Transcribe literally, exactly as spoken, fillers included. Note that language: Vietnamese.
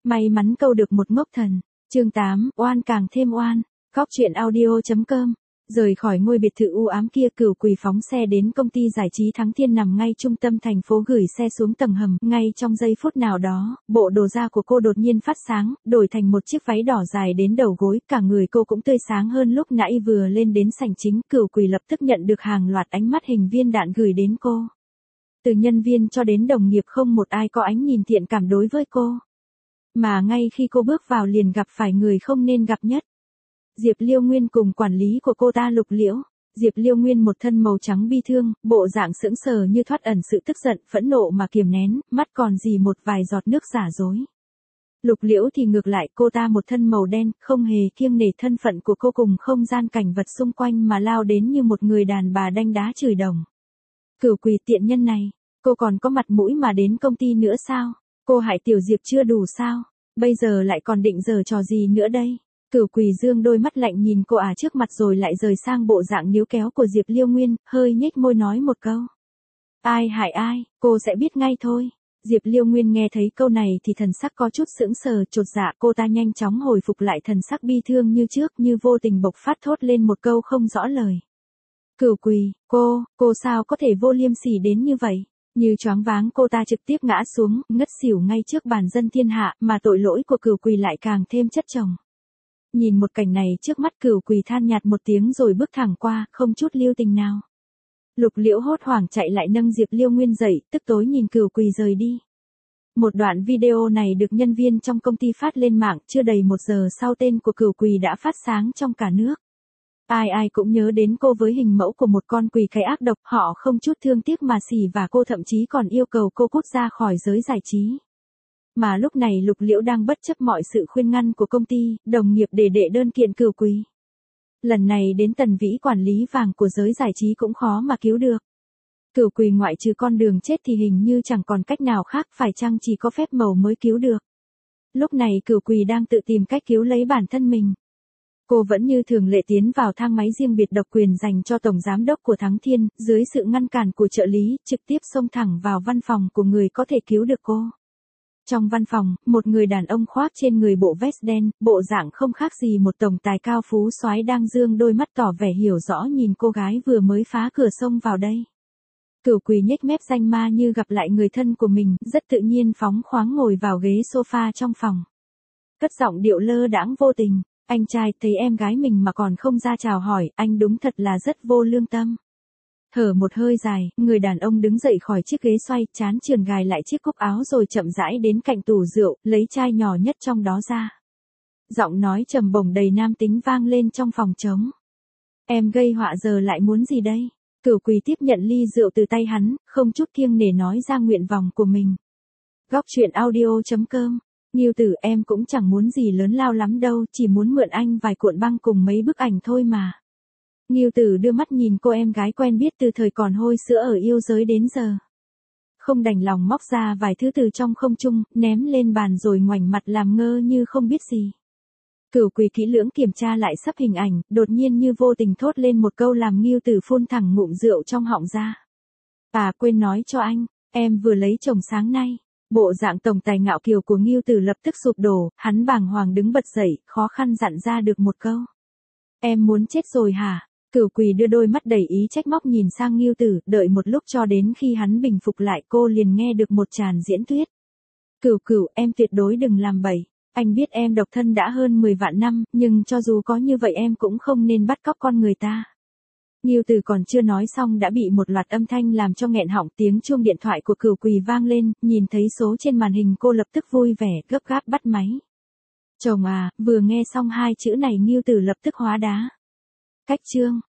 May mắn câu được một ngốc thần. Chương tám, oan càng thêm oan. Góc truyện audio.com. Rời khỏi ngôi biệt thự u ám kia, Cửu Quỳ phóng xe đến công ty giải trí Thắng Thiên nằm ngay trung tâm thành phố, gửi xe xuống tầng hầm. Ngay trong giây phút nào đó, bộ đồ da của cô đột nhiên phát sáng, đổi thành một chiếc váy đỏ dài đến đầu gối, cả người cô cũng tươi sáng hơn lúc nãy. Vừa lên đến sảnh chính, Cửu Quỳ lập tức nhận được hàng loạt ánh mắt hình viên đạn gửi đến cô. Từ nhân viên cho đến đồng nghiệp, không một ai có ánh nhìn thiện cảm đối với cô. Mà ngay khi cô bước vào liền gặp phải người không nên gặp nhất. Diệp Liêu Nguyên cùng quản lý của cô ta Lục Liễu. Diệp Liêu Nguyên một thân màu trắng bi thương, bộ dạng sững sờ như thoát ẩn sự tức giận, phẫn nộ mà kiềm nén, mắt còn dì một vài giọt nước giả dối. Lục Liễu thì ngược lại, cô ta một thân màu đen, không hề kiêng nể thân phận của cô cùng không gian cảnh vật xung quanh mà lao đến như một người đàn bà đanh đá chửi đồng. Cửu Quỳ tiện nhân này, cô còn có mặt mũi mà đến công ty nữa sao? Cô hại Tiểu Diệp chưa đủ sao? Bây giờ lại còn định giở trò gì nữa đây? Cửu Quỳ dương đôi mắt lạnh nhìn cô ả trước mặt rồi lại rời sang bộ dạng níu kéo của Diệp Liêu Nguyên, hơi nhếch môi nói một câu. Ai hại ai, cô sẽ biết ngay thôi. Diệp Liêu Nguyên nghe thấy câu này thì thần sắc có chút sững sờ, chột dạ. Cô ta nhanh chóng hồi phục lại thần sắc bi thương như trước, như vô tình bộc phát thốt lên một câu không rõ lời. Cửu Quỳ, cô, cô sao có thể vô liêm sỉ đến như vậy? Như choáng váng, cô ta trực tiếp ngã xuống, ngất xỉu ngay trước bàn dân thiên hạ, mà tội lỗi của Cửu Quỳ lại càng thêm chất chồng. Nhìn một cảnh này trước mắt, Cửu Quỳ than nhạt một tiếng rồi bước thẳng qua, không chút lưu tình nào. Lục Liễu hốt hoảng chạy lại nâng Diệp Liêu Nguyên dậy, tức tối nhìn Cửu Quỳ rời đi. Một đoạn video này được nhân viên trong công ty phát lên mạng, chưa đầy một giờ sau tên của Cửu Quỳ đã phát sáng trong cả nước. Ai ai cũng nhớ đến cô với hình mẫu của một con quỷ cái ác độc, họ không chút thương tiếc mà xỉ vả cô, thậm chí còn yêu cầu cô cút ra khỏi giới giải trí. Mà lúc này Lục Liễu đang bất chấp mọi sự khuyên ngăn của công ty, đồng nghiệp để đệ đơn kiện Cửu Quỳ. Lần này đến Tần Vĩ, quản lý vàng của giới giải trí cũng khó mà cứu được. Cửu Quỳ ngoại trừ con đường chết thì hình như chẳng còn cách nào khác, phải chăng chỉ có phép màu mới cứu được. Lúc này Cửu Quỳ đang tự tìm cách cứu lấy bản thân mình. Cô vẫn như thường lệ tiến vào thang máy riêng biệt độc quyền dành cho tổng giám đốc của Thắng Thiên, dưới sự ngăn cản của trợ lý, trực tiếp xông thẳng vào văn phòng của người có thể cứu được cô. Trong văn phòng, một người đàn ông khoác trên người bộ vest đen, bộ dạng không khác gì một tổng tài cao phú soái đang dương đôi mắt tỏ vẻ hiểu rõ nhìn cô gái vừa mới phá cửa xông vào đây. Cửu Quỳ nhếch mép danh ma như gặp lại người thân của mình, rất tự nhiên phóng khoáng ngồi vào ghế sofa trong phòng. Cất giọng điệu lơ đãng vô tình. Anh trai, thấy em gái mình mà còn không ra chào hỏi, anh đúng thật là rất vô lương tâm. Thở một hơi dài, người đàn ông đứng dậy khỏi chiếc ghế xoay, trán trườn gài lại chiếc cúc áo rồi chậm rãi đến cạnh tủ rượu, lấy chai nhỏ nhất trong đó ra. Giọng nói trầm bổng đầy nam tính vang lên trong phòng trống. Em gây họa giờ lại muốn gì đây? Cửu Quỳ tiếp nhận ly rượu từ tay hắn, không chút kiêng nể nói ra nguyện vọng của mình. Góc truyện audio.com. Nghiêu Tử, em cũng chẳng muốn gì lớn lao lắm đâu, chỉ muốn mượn anh vài cuộn băng cùng mấy bức ảnh thôi mà. Nghiêu Tử đưa mắt nhìn cô em gái quen biết từ thời còn hôi sữa ở yêu giới đến giờ. Không đành lòng móc ra vài thứ từ trong không trung, ném lên bàn rồi ngoảnh mặt làm ngơ như không biết gì. Cửu Quỳ kỹ lưỡng kiểm tra lại sắp hình ảnh, đột nhiên như vô tình thốt lên một câu làm Nghiêu Tử phun thẳng ngụm rượu trong họng ra. À, quên nói cho anh, em vừa lấy chồng sáng nay. Bộ dạng tổng tài ngạo kiều của Nghiêu Tử lập tức sụp đổ, hắn bàng hoàng đứng bật dậy, khó khăn dặn ra được một câu. Em muốn chết rồi hả? Cửu Quỳ đưa đôi mắt đầy ý trách móc nhìn sang Nghiêu Tử, đợi một lúc cho đến khi hắn bình phục lại, cô liền nghe được một tràng diễn thuyết. Cửu Cửu, em tuyệt đối đừng làm bậy. Anh biết em độc thân đã hơn mười vạn năm, nhưng cho dù có như vậy em cũng không nên bắt cóc con người ta. Nghiêu Tử còn chưa nói xong đã bị một loạt âm thanh làm cho nghẹn họng, tiếng chuông điện thoại của Cửu Quỳ vang lên, nhìn thấy số trên màn hình cô lập tức vui vẻ, gấp gáp bắt máy. Chồng à, vừa nghe xong hai chữ này Nghiêu Tử lập tức hóa đá. Cách chương.